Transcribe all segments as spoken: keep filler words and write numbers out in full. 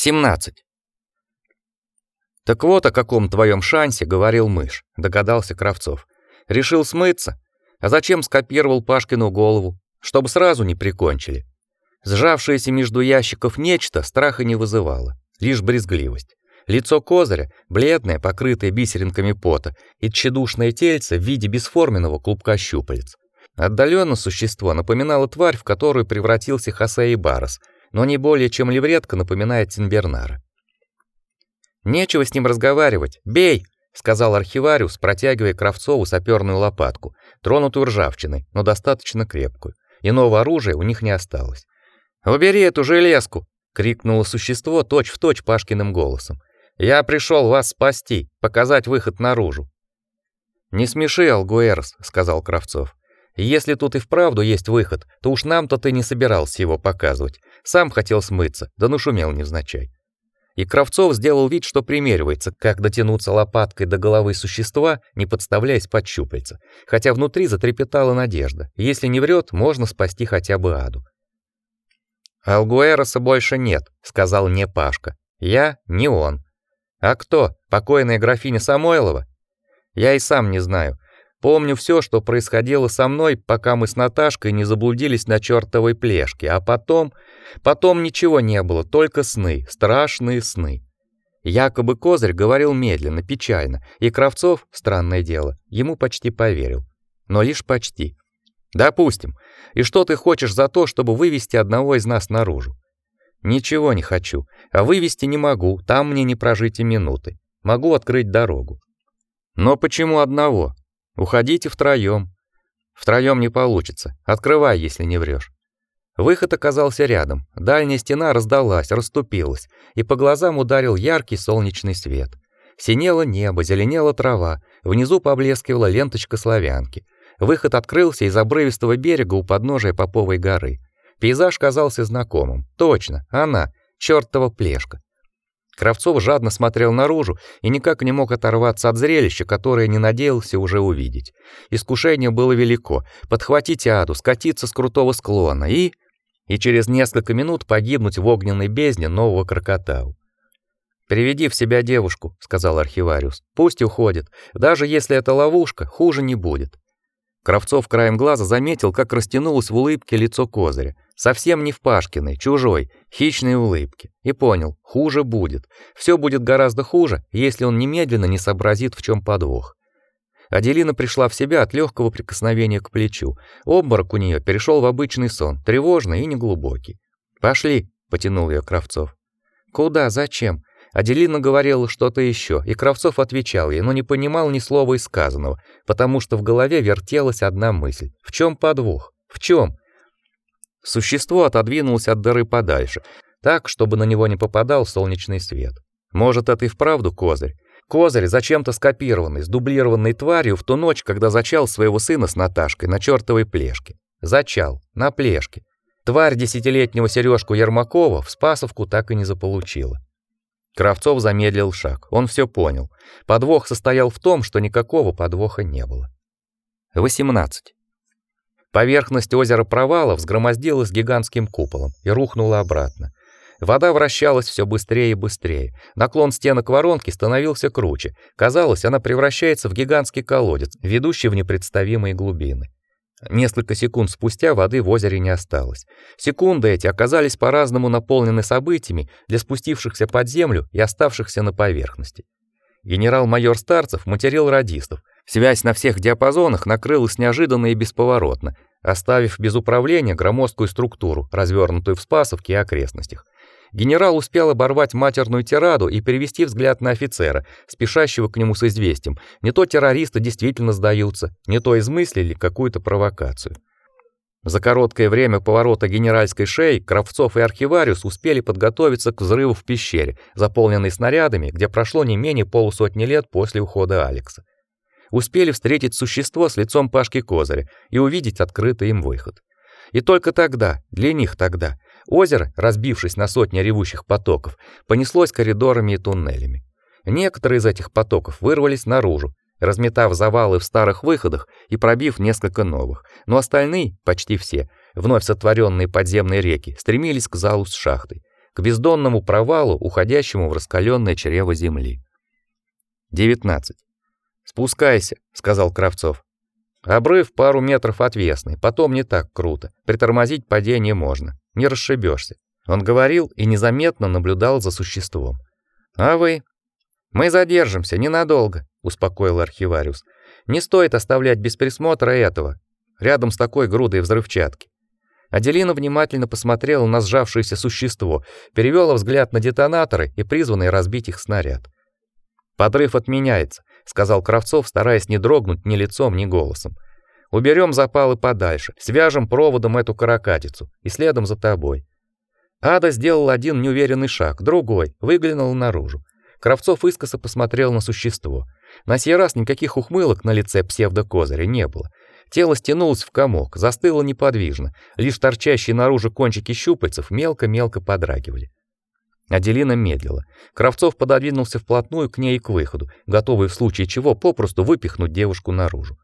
семнадцать. Так вот о каком твоем шансе говорил мышь, догадался Кравцов. Решил смыться? А зачем скопировал Пашкину голову? Чтобы сразу не прикончили. Сжавшееся между ящиков нечто страха не вызывало, лишь брезгливость. Лицо Козыря, бледное, покрытое бисеринками пота, и тщедушное тельце в виде бесформенного клубка щупалец. Отдаленно существо напоминало тварь, в которую превратился Хосе Барос, но не более чем левретка напоминает Сенбернара. «Нечего с ним разговаривать. Бей!» — сказал архивариус, протягивая Кравцову саперную лопатку, тронутую ржавчиной, но достаточно крепкую. Иного оружия у них не осталось. «Убери эту железку!» — крикнуло существо точь-в-точь Пашкиным голосом. «Я пришел вас спасти, показать выход наружу». «Не смеши, Algueros», — сказал Кравцов. «Если тут и вправду есть выход, то уж нам-то ты не собирался его показывать. Сам хотел смыться, да нашумел невзначай». И Кравцов сделал вид, что примеривается, как дотянуться лопаткой до головы существа, не подставляясь под щупальца, хотя внутри затрепетала надежда. Если не врет, можно спасти хотя бы Аду. «Algueroса больше нет», — сказал не Пашка. «Я не он». «А кто? Покойная графиня Самойлова?» «Я и сам не знаю. Помню все, что происходило со мной, пока мы с Наташкой не заблудились на чертовой плешке, а потом... Потом ничего не было, только сны, страшные сны». Якобы Козырь говорил медленно, печально, и Кравцов, странное дело, ему почти поверил. Но лишь почти. «Допустим. И что ты хочешь за то, чтобы вывести одного из нас наружу?» «Ничего не хочу. А вывести не могу, там мне не прожить и минуты. Могу открыть дорогу». «Но почему одного? Уходите втроем». «Втроем не получится. Открывай, если не врешь». Выход оказался рядом. Дальняя стена раздалась, расступилась, и по глазам ударил яркий солнечный свет. Синело небо, зеленела трава, внизу поблескивала ленточка славянки. Выход открылся из обрывистого берега у подножия Поповой горы. Пейзаж казался знакомым. Точно, она, чёртова плешка. Кравцов жадно смотрел наружу и никак не мог оторваться от зрелища, которое не надеялся уже увидеть. Искушение было велико: подхватить Аду, скатиться с крутого склона и и через несколько минут погибнуть в огненной бездне нового Крокотау. «Приведи в себя девушку», — сказал архивариус. «Пусть уходит. Даже если это ловушка, хуже не будет». Кравцов краем глаза заметил, как растянулось в улыбке лицо Козыря, совсем не в Пашкиной, чужой, хищной улыбке, и понял: хуже будет. Все будет гораздо хуже, если он немедленно не сообразит, в чем подвох. Аделина пришла в себя от легкого прикосновения к плечу. Обморок у нее перешел в обычный сон, тревожный и неглубокий. «Пошли», — потянул ее Кравцов. «Куда? Зачем?» Аделина говорила что-то еще, и Кравцов отвечал ей, но не понимал ни слова из сказанного, потому что в голове вертелась одна мысль: в чем подвох? В чем? Существо отодвинулось от дыры подальше, так, чтобы на него не попадал солнечный свет. Может, это и вправду Козырь? Козырь, зачем-то скопированный, сдублированной тварью в ту ночь, когда зачал своего сына с Наташкой на чертовой плешке. Зачал, на плешке. Тварь десятилетнего Сережку Ермакова в Спасовку так и не заполучила. Кравцов замедлил шаг. Он все понял. Подвох состоял в том, что никакого подвоха не было. восемнадцать. Поверхность озера Провала взгромоздилась гигантским куполом и рухнула обратно. Вода вращалась все быстрее и быстрее. Наклон стенок воронки становился круче. Казалось, она превращается в гигантский колодец, ведущий в непредставимые глубины. Несколько секунд спустя воды в озере не осталось. Секунды эти оказались по-разному наполнены событиями для спустившихся под землю и оставшихся на поверхности. Генерал-майор Старцев материл радистов. Связь на всех диапазонах накрылась неожиданно и бесповоротно, оставив без управления громоздкую структуру, развернутую в Спасовке и окрестностях. Генерал успел оборвать матерную тираду и перевести взгляд на офицера, спешащего к нему с известием: не то террористы действительно сдаются, не то измыслили какую-то провокацию. За короткое время поворота генеральской шеи Кравцов и архивариус успели подготовиться к взрыву в пещере, заполненной снарядами, где прошло не менее полусотни лет после ухода Алекса. Успели встретить существо с лицом Пашки Козыря и увидеть открытый им выход. И только тогда, для них тогда, озеро, разбившись на сотни ревущих потоков, понеслось коридорами и туннелями. Некоторые из этих потоков вырвались наружу, разметав завалы в старых выходах и пробив несколько новых, но остальные, почти все, вновь сотворенные подземные реки, стремились к залу с шахтой. к бездонному провалу, уходящему в раскаленное чрево земли. девятнадцать. «Спускайся», — сказал Кравцов. «Обрыв пару метров отвесный, потом не так круто. Притормозить падение можно, не расшибешься». Он говорил и незаметно наблюдал за существом. «А вы?» «Мы задержимся ненадолго», — успокоил архивариус. «Не стоит оставлять без присмотра этого, рядом с такой грудой взрывчатки». Аделина внимательно посмотрела на сжавшееся существо, перевела взгляд на детонаторы и призванный разбить их снаряд. «Подрыв отменяется», — сказал Кравцов, стараясь не дрогнуть ни лицом, ни голосом. «Уберем запалы подальше, свяжем проводом эту каракатицу и следом за тобой». Ада сделал один неуверенный шаг, другой, выглянул наружу. Кравцов искоса посмотрел на существо. На сей раз никаких ухмылок на лице псевдокозыря не было. Тело стянулось в комок, застыло неподвижно, лишь торчащие наружу кончики щупальцев мелко-мелко подрагивали. Аделина медлила. Кравцов пододвинулся вплотную к ней и к выходу, готовый в случае чего попросту выпихнуть девушку наружу.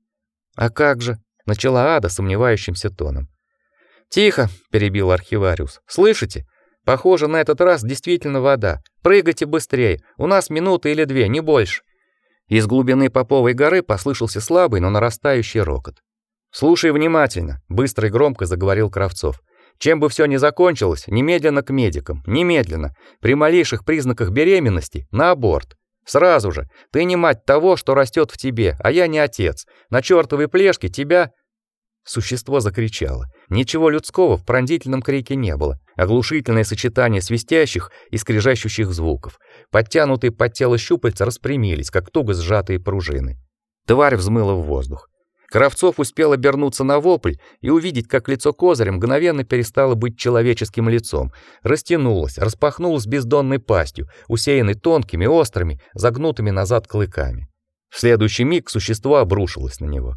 «А как же?» — начала Ада сомневающимся тоном. «Тихо!» — перебил архивариус. «Слышите? Похоже, на этот раз действительно вода. Прыгайте быстрее, у нас минута или две, не больше». Из глубины Поповой горы послышался слабый, но нарастающий рокот. «Слушай внимательно», — быстро и громко заговорил Кравцов. «Чем бы все ни закончилось, немедленно к медикам, немедленно. При малейших признаках беременности — на аборт. Сразу же. Ты не мать того, что растет в тебе, а я не отец. На чертовой плешке тебя...» Существо закричало. Ничего людского в пронзительном крике не было. Оглушительное сочетание свистящих и скрежещущих звуков. Подтянутые под тело щупальца распрямились, как туго сжатые пружины. Тварь взмыла в воздух. Кравцов успел обернуться на вопль и увидеть, как лицо козыря мгновенно перестало быть человеческим лицом, растянулось, распахнулось бездонной пастью, усеянной тонкими, острыми, загнутыми назад клыками. В следующий миг существо обрушилось на него.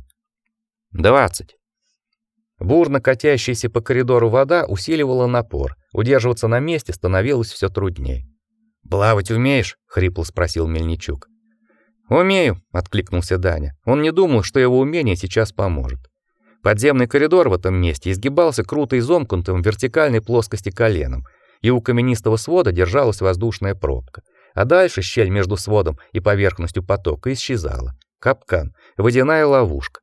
двадцать. Бурно катящаяся по коридору вода усиливала напор. Удерживаться на месте становилось все труднее. «Плавать умеешь?» — хрипло спросил Мельничук. «Умею», — откликнулся Даня. Он не думал, что его умение сейчас поможет. Подземный коридор в этом месте изгибался круто изомкнутым в вертикальной плоскости коленом, и у каменистого свода держалась воздушная пробка. А дальше щель между сводом и поверхностью потока исчезала. Капкан, водяная ловушка.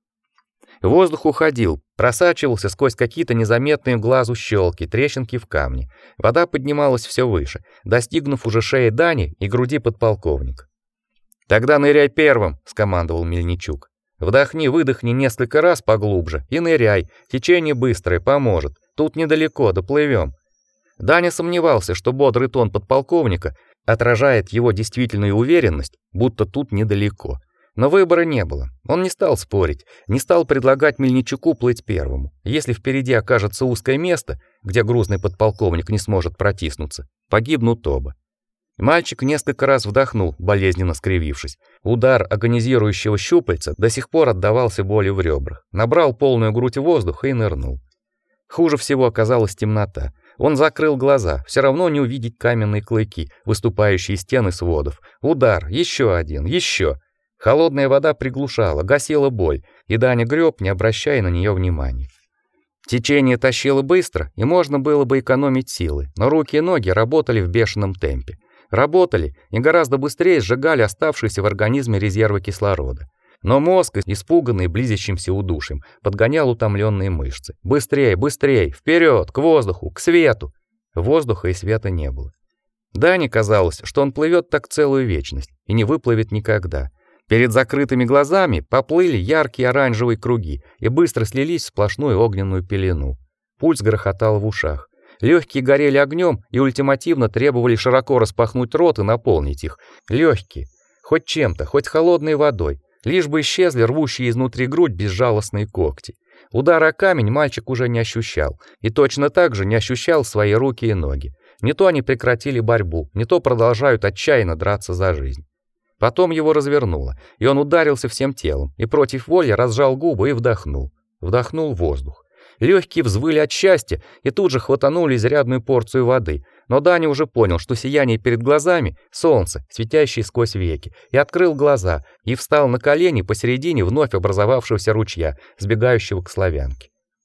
Воздух уходил, просачивался сквозь какие-то незаметные глазу щелки, трещинки в камне. Вода поднималась все выше, достигнув уже шеи Дани и груди подполковника. «Тогда ныряй первым», — скомандовал Мельничук. «Вдохни-выдохни несколько раз поглубже и ныряй. Течение быстрое, поможет. Тут недалеко, доплывем». Даня сомневался, что бодрый тон подполковника отражает его действительную уверенность, будто тут недалеко. Но выбора не было. Он не стал спорить, не стал предлагать Мельничуку плыть первому. Если впереди окажется узкое место, где грузный подполковник не сможет протиснуться, погибнут оба. Мальчик несколько раз вдохнул, болезненно скривившись. Удар агонизирующего щупальца до сих пор отдавался болью в ребрах. Набрал полную грудь воздуха и нырнул. Хуже всего оказалась темнота. Он закрыл глаза, все равно не увидеть каменные клыки, выступающие из стены сводов. Удар, еще один, еще. Холодная вода приглушала, гасила боль, и Даня греб, не обращая на нее внимания. Течение тащило быстро, и можно было бы экономить силы, но руки и ноги работали в бешеном темпе. Работали и гораздо быстрее сжигали оставшиеся в организме резервы кислорода. Но мозг, испуганный близящимся удушьем, подгонял утомленные мышцы. Быстрее, быстрее, вперед, к воздуху, к свету. Воздуха и света не было. Дане казалось, что он плывет так целую вечность и не выплывет никогда. Перед закрытыми глазами поплыли яркие оранжевые круги и быстро слились в сплошную огненную пелену. Пульс грохотал в ушах. Легкие горели огнем и ультимативно требовали широко распахнуть рот и наполнить их. Легкие, хоть чем-то, хоть холодной водой, лишь бы исчезли рвущие изнутри грудь безжалостные когти. Удара о камень мальчик уже не ощущал, и точно так же не ощущал свои руки и ноги. Не то они прекратили борьбу, не то продолжают отчаянно драться за жизнь. Потом его развернуло, и он ударился всем телом, и против воли разжал губы и вдохнул. Вдохнул воздух. Легкие взвыли от счастья и тут же хватанули изрядную порцию воды, но Даня уже понял, что сияние перед глазами — солнце, светящее сквозь веки, и открыл глаза, и встал на колени посередине вновь образовавшегося ручья, сбегающего к Славянке.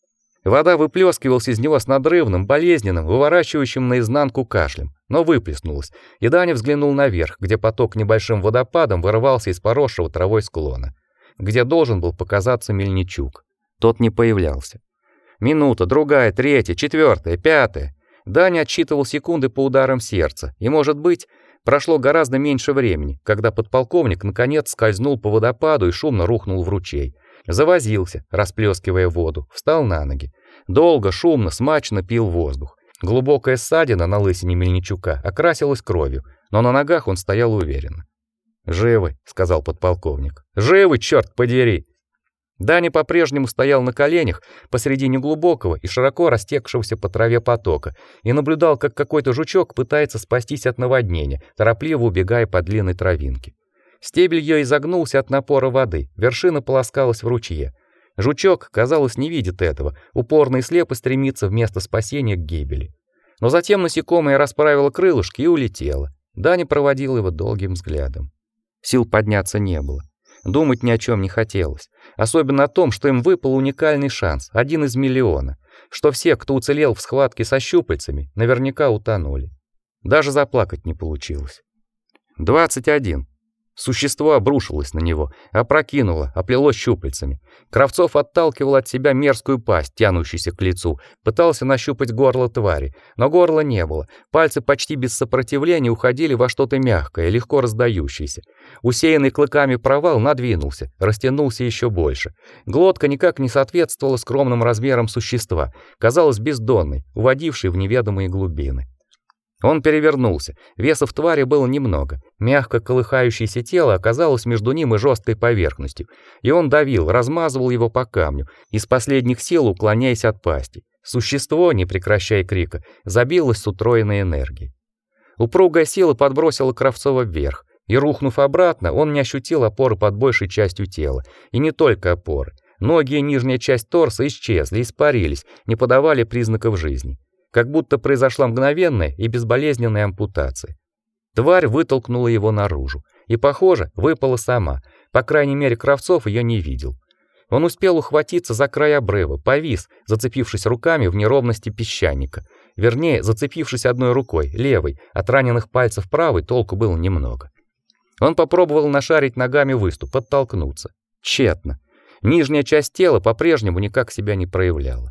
Вода выплескивалась из него с надрывным, болезненным, выворачивающим наизнанку кашлем, но выплеснулась, и Даня взглянул наверх, где поток небольшим водопадом вырывался из поросшего травой склона, где должен был показаться Мельничук. Тот не появлялся. Минута, другая, третья, четвертая, пятая. Даня отсчитывал секунды по ударам сердца, и, может быть, прошло гораздо меньше времени, когда подполковник наконец скользнул по водопаду и шумно рухнул в ручей. Завозился, расплескивая воду, встал на ноги. Долго, шумно, смачно пил воздух. Глубокая ссадина на лысине Мельничука окрасилась кровью, но на ногах он стоял уверенно. «Живы», — сказал подполковник. «Живы, черт подери!» Даня по-прежнему стоял на коленях посреди неглубокого и широко растекшегося по траве потока и наблюдал, как какой-то жучок пытается спастись от наводнения, торопливо убегая по длинной травинке. Стебель ее изогнулся от напора воды, вершина полоскалась в ручье. Жучок, казалось, не видит этого, упорно и слепо стремится вместо спасения к гибели. Но затем насекомое расправило крылышки и улетело. Даня проводил его долгим взглядом. Сил подняться не было. Думать ни о чем не хотелось, особенно о том, что им выпал уникальный шанс, один из миллиона, что все, кто уцелел в схватке со щупальцами, наверняка утонули. Даже заплакать не получилось. двадцать один. Существо обрушилось на него, опрокинуло, оплело щупальцами. Кравцов отталкивал от себя мерзкую пасть, тянущуюся к лицу, пытался нащупать горло твари, но горла не было. Пальцы почти без сопротивления уходили во что-то мягкое, легко раздающееся. Усеянный клыками провал надвинулся, растянулся еще больше. Глотка никак не соответствовала скромным размерам существа, казалась бездонной, уводившей в неведомые глубины. Он перевернулся. Веса в твари было немного. Мягко колыхающееся тело оказалось между ним и жесткой поверхностью, и он давил, размазывал его по камню, из последних сил уклоняясь от пасти. Существо, не прекращая крика, забилось с утроенной энергией. Упругая сила подбросила Кравцова вверх, и, рухнув обратно, он не ощутил опоры под большей частью тела, и не только опоры. Ноги и нижняя часть торса исчезли, испарились, не подавали признаков жизни. Как будто произошла мгновенная и безболезненная ампутация. Тварь вытолкнула его наружу, и, похоже, выпала сама. По крайней мере, Кравцов ее не видел. Он успел ухватиться за край обрыва, повис, зацепившись руками в неровности песчаника. Вернее, зацепившись одной рукой, левой, от раненых пальцев правой толку было немного. Он попробовал нашарить ногами выступ, оттолкнуться. Тщетно. Нижняя часть тела по-прежнему никак себя не проявляла.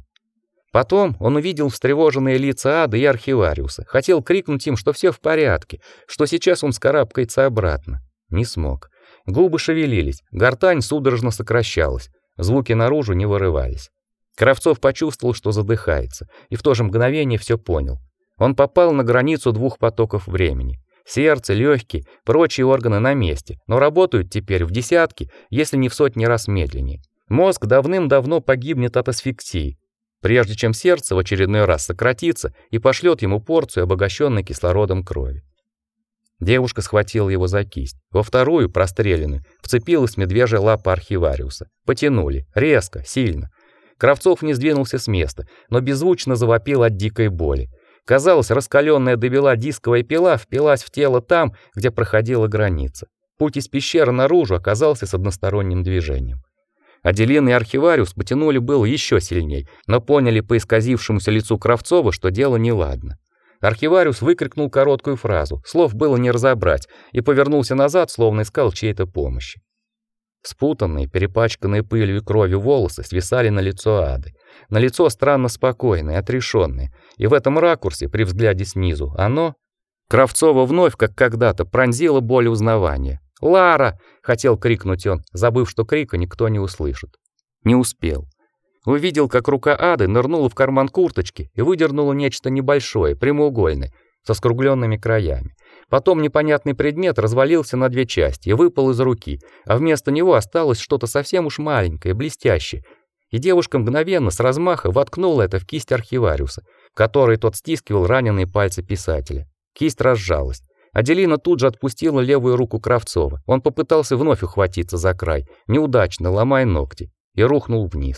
Потом он увидел встревоженные лица Ады и архивариуса. Хотел крикнуть им, что все в порядке, что сейчас он скарабкается обратно. Не смог. Губы шевелились, гортань судорожно сокращалась, звуки наружу не вырывались. Кравцов почувствовал, что задыхается, и в то же мгновение все понял. Он попал на границу двух потоков времени. Сердце, легкие, прочие органы на месте, но работают теперь в десятки, если не в сотни раз медленнее. Мозг давным-давно погибнет от асфиксии, прежде чем сердце в очередной раз сократится и пошлет ему порцию обогащенной кислородом крови. Девушка схватила его за кисть, во вторую, простреленную, вцепилась медвежья лапа архивариуса. Потянули, резко, сильно. Кравцов не сдвинулся с места, но беззвучно завопил от дикой боли. Казалось, раскаленная до бела дисковая пила впилась в тело там, где проходила граница. Путь из пещеры наружу оказался с односторонним движением. Аделина и архивариус потянули было еще сильней, но поняли по исказившемуся лицу Кравцова, что дело неладно. Архивариус выкрикнул короткую фразу, слов было не разобрать, и повернулся назад, словно искал чьей-то помощи. Спутанные, перепачканные пылью и кровью волосы свисали на лицо Ады. На лицо странно спокойное, отрешенное, и в этом ракурсе, при взгляде снизу, оно... Кравцова вновь, как когда-то, пронзила боль узнавания. «Лара!» — хотел крикнуть он, забыв, что крика никто не услышит. Не успел. Увидел, как рука Ады нырнула в карман курточки и выдернула нечто небольшое, прямоугольное, со скругленными краями. Потом непонятный предмет развалился на две части и выпал из руки, а вместо него осталось что-то совсем уж маленькое, блестящее. И девушка мгновенно с размаха воткнула это в кисть архивариуса, которой тот стискивал раненые пальцы писателя. Кисть разжалась. Аделина тут же отпустила левую руку Кравцова. Он попытался вновь ухватиться за край, неудачно, ломая ногти, и рухнул вниз.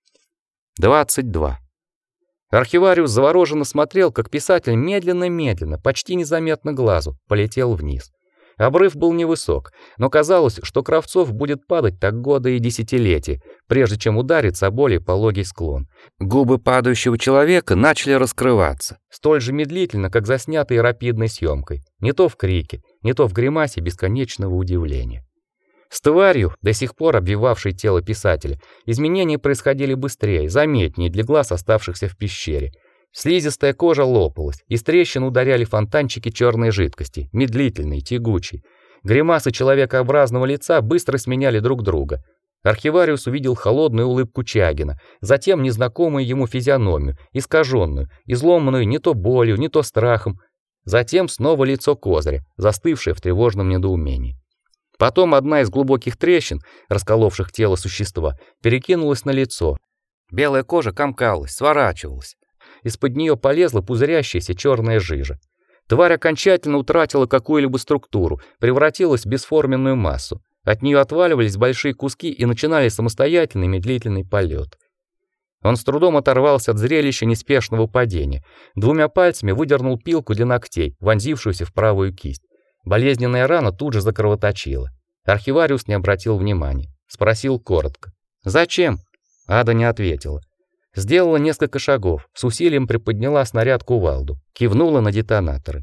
двадцать два. Архивариус завороженно смотрел, как писатель медленно-медленно, почти незаметно глазу, полетел вниз. Обрыв был невысок, но казалось, что Кравцов будет падать так годы и десятилетия, прежде чем ударится о более пологий склон. Губы падающего человека начали раскрываться, столь же медлительно, как заснятые рапидной съемкой, не то в крике, не то в гримасе бесконечного удивления. С тварью, до сих пор обвивавшей тело писателя, изменения происходили быстрее, заметнее для глаз оставшихся в пещере. Слизистая кожа лопалась, из трещин ударяли фонтанчики черной жидкости, медлительной, тягучей. Гримасы человекообразного лица быстро сменяли друг друга. Архивариус увидел холодную улыбку Чагина, затем незнакомую ему физиономию, искаженную, изломанную не то болью, не то страхом, затем снова лицо Козыря, застывшее в тревожном недоумении. Потом одна из глубоких трещин, расколовших тело существа, перекинулась на лицо. Белая кожа комкалась, сворачивалась. Из-под нее полезла пузырящаяся черная жижа. Тварь окончательно утратила какую-либо структуру, превратилась в бесформенную массу. От нее отваливались большие куски и начинали самостоятельный медлительный полет. Он с трудом оторвался от зрелища неспешного падения. Двумя пальцами выдернул пилку для ногтей, вонзившуюся в правую кисть. Болезненная рана тут же закровоточила. Архивариус не обратил внимания. Спросил коротко: «Зачем?» Ада не ответила. Сделала несколько шагов, с усилием приподняла снаряд кувалду, кивнула на детонаторы.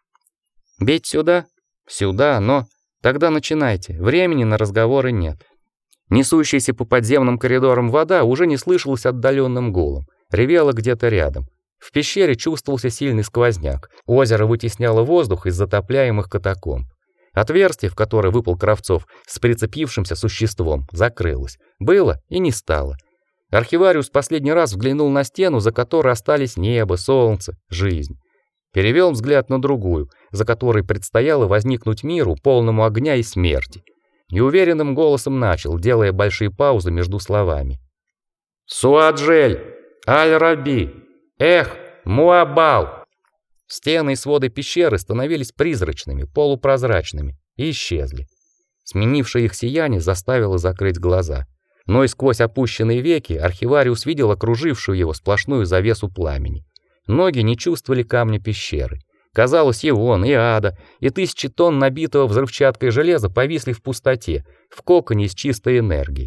«Бить сюда?» «Сюда, но...» «Тогда начинайте, времени на разговоры нет». Несущаяся по подземным коридорам вода уже не слышалась отдаленным гулом, ревела где-то рядом. В пещере чувствовался сильный сквозняк. Озеро вытесняло воздух из затопляемых катакомб. Отверстие, в которое выпал Кравцов с прицепившимся существом, закрылось. Было и не стало. Архивариус последний раз взглянул на стену, за которой остались небо, солнце, жизнь. Перевел взгляд на другую, за которой предстояло возникнуть миру, полному огня и смерти. И уверенным голосом начал, делая большие паузы между словами. «Суаджель! Аль-Раби! Эх, Муабал!» Стены и своды пещеры становились призрачными, полупрозрачными и исчезли. Сменившее их сияние заставило закрыть глаза. Но и сквозь опущенные веки архивариус видел окружившую его сплошную завесу пламени. Ноги не чувствовали камня пещеры. Казалось, и он, и Ада, и тысячи тонн набитого взрывчаткой железа повисли в пустоте, в коконе из чистой энергии.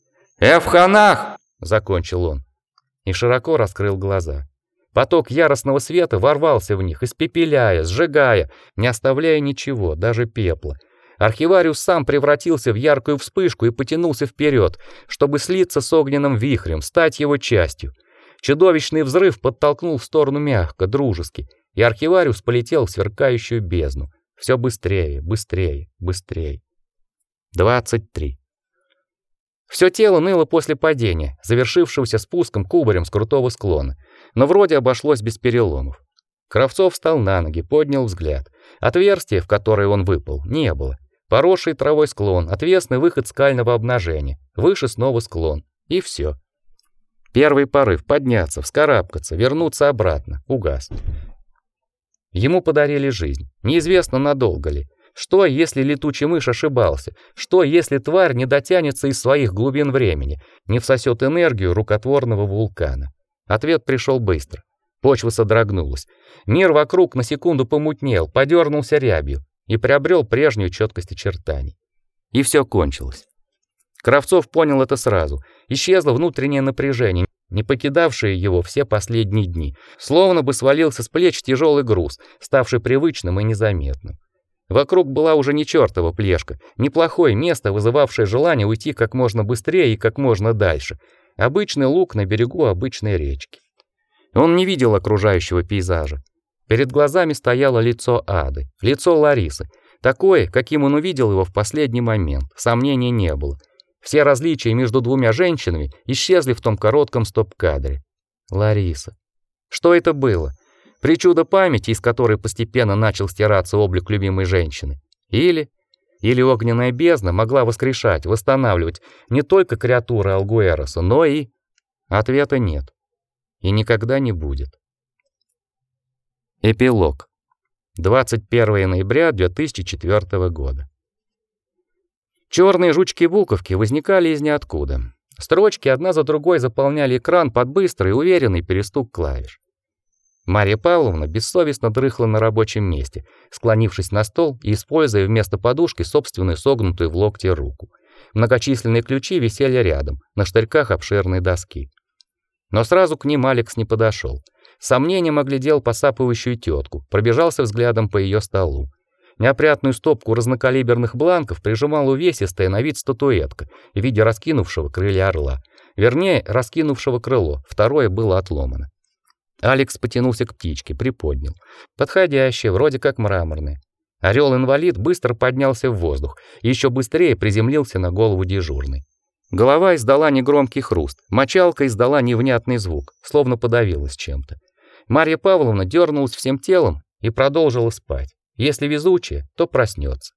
«Эвханах!» — закончил он. И широко раскрыл глаза. Поток яростного света ворвался в них, испепеляя, сжигая, не оставляя ничего, даже пепла. Архивариус сам превратился в яркую вспышку и потянулся вперед, чтобы слиться с огненным вихрем, стать его частью. Чудовищный взрыв подтолкнул в сторону мягко, дружески, и архивариус полетел в сверкающую бездну. Все быстрее, быстрее, быстрее. двадцать три. Все тело ныло после падения, завершившегося спуском кубарем с крутого склона, но вроде обошлось без переломов. Кравцов встал на ноги, поднял взгляд. Отверстия, в которое он выпал, не было. Поросший травой склон, отвесный выход скального обнажения, выше снова склон, и все. Первый порыв подняться, вскарабкаться, вернуться обратно угас. Ему подарили жизнь, неизвестно надолго ли. Что, если летучий мышь ошибался? Что, если тварь не дотянется из своих глубин времени, не всосет энергию рукотворного вулкана? Ответ пришел быстро. Почва содрогнулась. Мир вокруг на секунду помутнел, подернулся рябью и приобрел прежнюю четкость очертаний. И все кончилось. Кравцов понял это сразу. Исчезло внутреннее напряжение, не покидавшее его все последние дни, словно бы свалился с плеч тяжелый груз, ставший привычным и незаметным. Вокруг была уже не чертова плешка, неплохое место, вызывавшее желание уйти как можно быстрее и как можно дальше. Обычный луг на берегу обычной речки. Он не видел окружающего пейзажа. Перед глазами стояло лицо Ады, лицо Ларисы, такое, каким он увидел его в последний момент. Сомнений не было. Все различия между двумя женщинами исчезли в том коротком стоп-кадре. Лариса. Что это было? Причуда памяти, из которой постепенно начал стираться облик любимой женщины? Или или огненная бездна могла воскрешать, восстанавливать не только креатуры Alguerosa, но и ответа нет. И никогда не будет. Эпилог. двадцать первое ноября две тысячи четвёртого года. Черные жучки-буковки возникали из ниоткуда. Строчки одна за другой заполняли экран под быстрый, уверенный перестук клавиш. Марья Павловна бессовестно дрыхла на рабочем месте, склонившись на стол и используя вместо подушки собственную согнутую в локте руку. Многочисленные ключи висели рядом, на штырьках обширной доски. Но сразу к ним Алекс не подошел. С сомнением оглядел посапывающую тетку, пробежался взглядом по ее столу. Неопрятную стопку разнокалиберных бланков прижимала увесистая на вид статуэтка в виде раскинувшего крылья орла. Вернее, раскинувшего крыло, второе было отломано. Алекс потянулся к птичке, приподнял. Подходящее, вроде как мраморное. Орел-инвалид быстро поднялся в воздух и еще быстрее приземлился на голову дежурной. Голова издала негромкий хруст, мочалка издала невнятный звук, словно подавилась чем-то. Марья Павловна дернулась всем телом и продолжила спать. Если везучая, то проснется.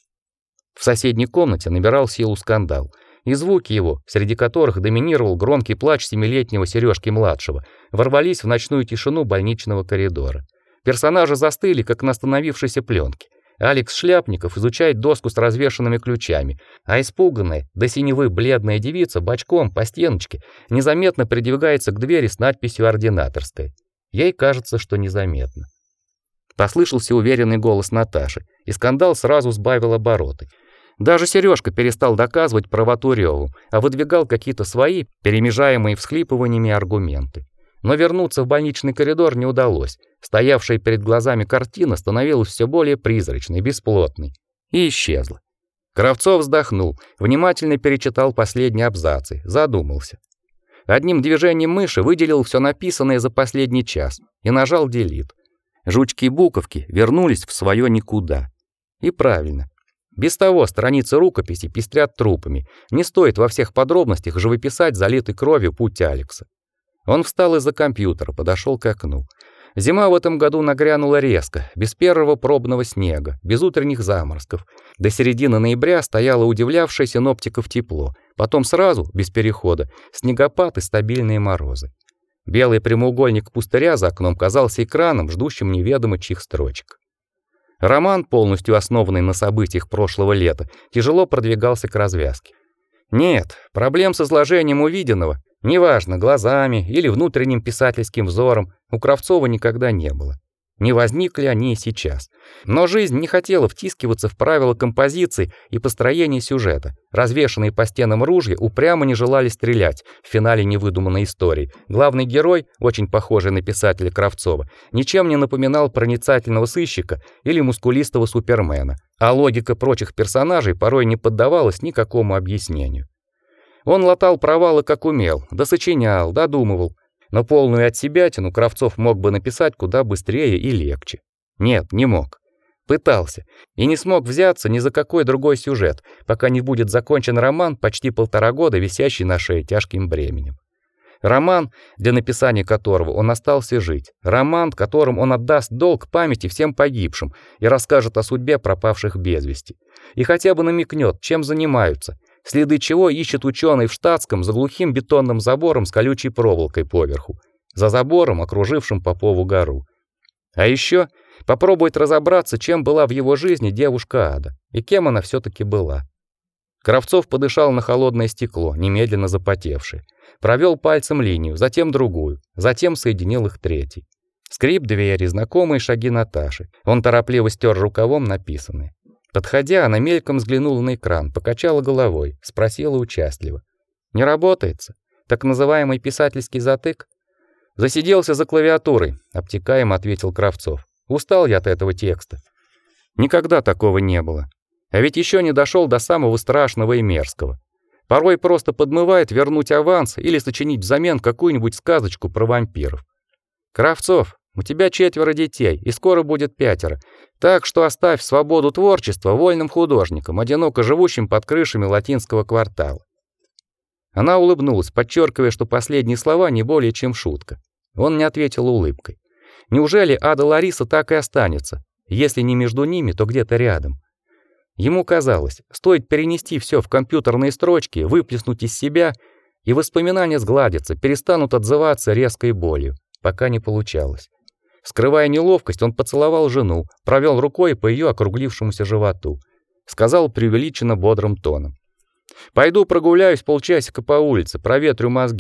В соседней комнате набирал силу скандал, и звуки его, среди которых доминировал громкий плач семилетнего Сережки-младшего, ворвались в ночную тишину больничного коридора. Персонажи застыли, как на остановившейся пленке. Алекс Шляпников изучает доску с развешанными ключами, а испуганная, до синевы бледная девица бочком по стеночке незаметно придвигается к двери с надписью «Ординаторская». Ей кажется, что незаметно. Послышался уверенный голос Наташи, и скандал сразу сбавил обороты. Даже Сережка перестал доказывать правоту Рёву, а выдвигал какие-то свои, перемежаемые всхлипываниями аргументы. Но вернуться в больничный коридор не удалось. Стоявшая перед глазами картина становилась все более призрачной, бесплотной и исчезла. Кравцов вздохнул, внимательно перечитал последние абзацы, задумался. Одним движением мыши выделил все написанное за последний час и нажал delete. Жучки и буковки вернулись в свое никуда. И правильно. Без того страницы рукописи пестрят трупами. Не стоит во всех подробностях живописать залитый кровью путь Алекса. Он встал из-за компьютера, подошел к окну. Зима в этом году нагрянула резко, без первого пробного снега, без утренних заморозков. До середины ноября стояло удивлявшее синоптиков тепло, потом сразу, без перехода, снегопад и стабильные морозы. Белый прямоугольник пустыря за окном казался экраном, ждущим неведомо чьих строчек. Роман, полностью основанный на событиях прошлого лета, тяжело продвигался к развязке. Нет, проблем с изложением увиденного, неважно, глазами или внутренним писательским взором, у Кравцова никогда не было. Не возникли они и сейчас. Но жизнь не хотела втискиваться в правила композиции и построения сюжета. Развешанные по стенам ружья упрямо не желали стрелять в финале невыдуманной истории. Главный герой, очень похожий на писателя Кравцова, ничем не напоминал проницательного сыщика или мускулистого супермена, а логика прочих персонажей порой не поддавалась никакому объяснению. Он латал провалы как умел, досочинял, додумывал. Но полную отсебятину Кравцов мог бы написать куда быстрее и легче. Нет, не мог. Пытался и не смог взяться ни за какой другой сюжет, пока не будет закончен роман, почти полтора года висящий на шее тяжким бременем. Роман, для написания которого он остался жить. Роман, которым он отдаст долг памяти всем погибшим и расскажет о судьбе пропавших без вести. И хотя бы намекнет, чем занимаются, следы чего ищет ученый в штатском за глухим бетонным забором с колючей проволокой поверху, за забором, окружившим Попову гору. А еще попробует разобраться, чем была в его жизни девушка Ада и кем она все-таки была. Кравцов подышал на холодное стекло, немедленно запотевшее, провел пальцем линию, затем другую, затем соединил их третий. Скрип двери, знакомые шаги Наташи. Он торопливо стер рукавом написанное. Подходя, она мельком взглянула на экран, покачала головой, спросила участливо: "Не работается? Так называемый писательский затык?" "Засиделся за клавиатурой", обтекаемо ответил Кравцов. "Устал я от этого текста. Никогда такого не было. А ведь еще не дошел до самого страшного и мерзкого. Порой просто подмывает вернуть аванс или сочинить взамен какую-нибудь сказочку про вампиров. Кравцов, у тебя четверо детей, и скоро будет пятеро. Так что оставь свободу творчества вольным художникам, одиноко живущим под крышами латинского квартала". Она улыбнулась, подчеркивая, что последние слова не более чем шутка. Он не ответил улыбкой. Неужели Ада Лариса так и останется? Если не между ними, то где-то рядом. Ему казалось, стоит перенести все в компьютерные строчки, выплеснуть из себя, и воспоминания сгладятся, перестанут отзываться резкой болью, пока не получалось. Скрывая неловкость, он поцеловал жену, провел рукой по ее округлившемуся животу. Сказал преувеличенно бодрым тоном: "Пойду прогуляюсь полчасика по улице, проветрю мозги.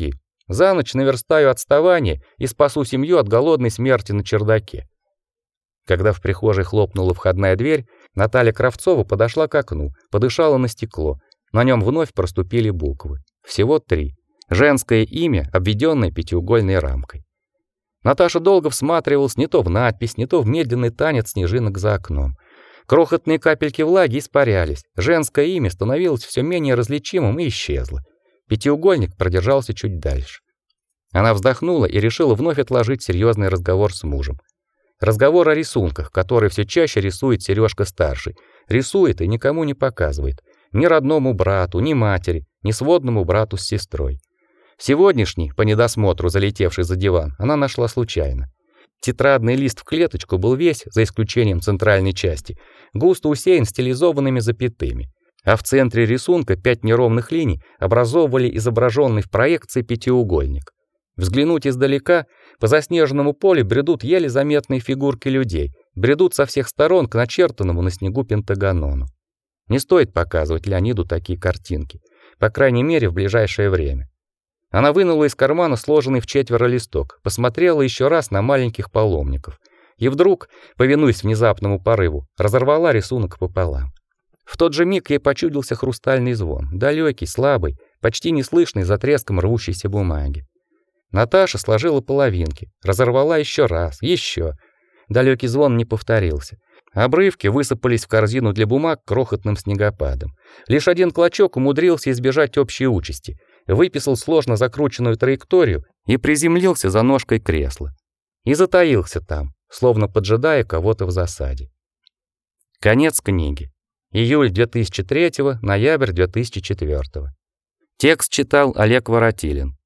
За ночь наверстаю отставание и спасу семью от голодной смерти на чердаке. Когда в прихожей хлопнула входная дверь, Наталья Кравцова подошла к окну, подышала на стекло. На нем вновь проступили буквы. Всего три. Женское имя, обведённое пятиугольной рамкой. Наташа долго всматривалась не то в надпись, не то в медленный танец снежинок за окном. Крохотные капельки влаги испарялись. Женское имя становилось все менее различимым и исчезло. Пятиугольник продержался чуть дальше. Она вздохнула и решила вновь отложить серьезный разговор с мужем. Разговор о рисунках, который все чаще рисует Сережка-старший. Рисует и никому не показывает. Ни родному брату, ни матери, ни сводному брату с сестрой. Сегодняшний, по недосмотру залетевший за диван, она нашла случайно. Тетрадный лист в клеточку был весь, за исключением центральной части, густо усеян стилизованными запятыми. А в центре рисунка пять неровных линий образовывали изображенный в проекции пятиугольник. Взглянуть издалека, по заснеженному полю бредут еле заметные фигурки людей, бредут со всех сторон к начертанному на снегу пентагону. Не стоит показывать Леониду такие картинки, по крайней мере, в ближайшее время. Она вынула из кармана сложенный в четверо листок, посмотрела еще раз на маленьких паломников и вдруг, повинуясь внезапному порыву, разорвала рисунок пополам. В тот же миг ей почудился хрустальный звон, далекий, слабый, почти неслышный за треском рвущейся бумаги. Наташа сложила половинки, разорвала еще раз, еще. Далекий звон не повторился. Обрывки высыпались в корзину для бумаг крохотным снегопадом. Лишь один клочок умудрился избежать общей участи. Выписал сложно закрученную траекторию и приземлился за ножкой кресла. И затаился там, словно поджидая кого-то в засаде. Конец книги. Июль две тысячи третьего, ноябрь две тысячи четвёртого. Текст читал Олег Воротилин.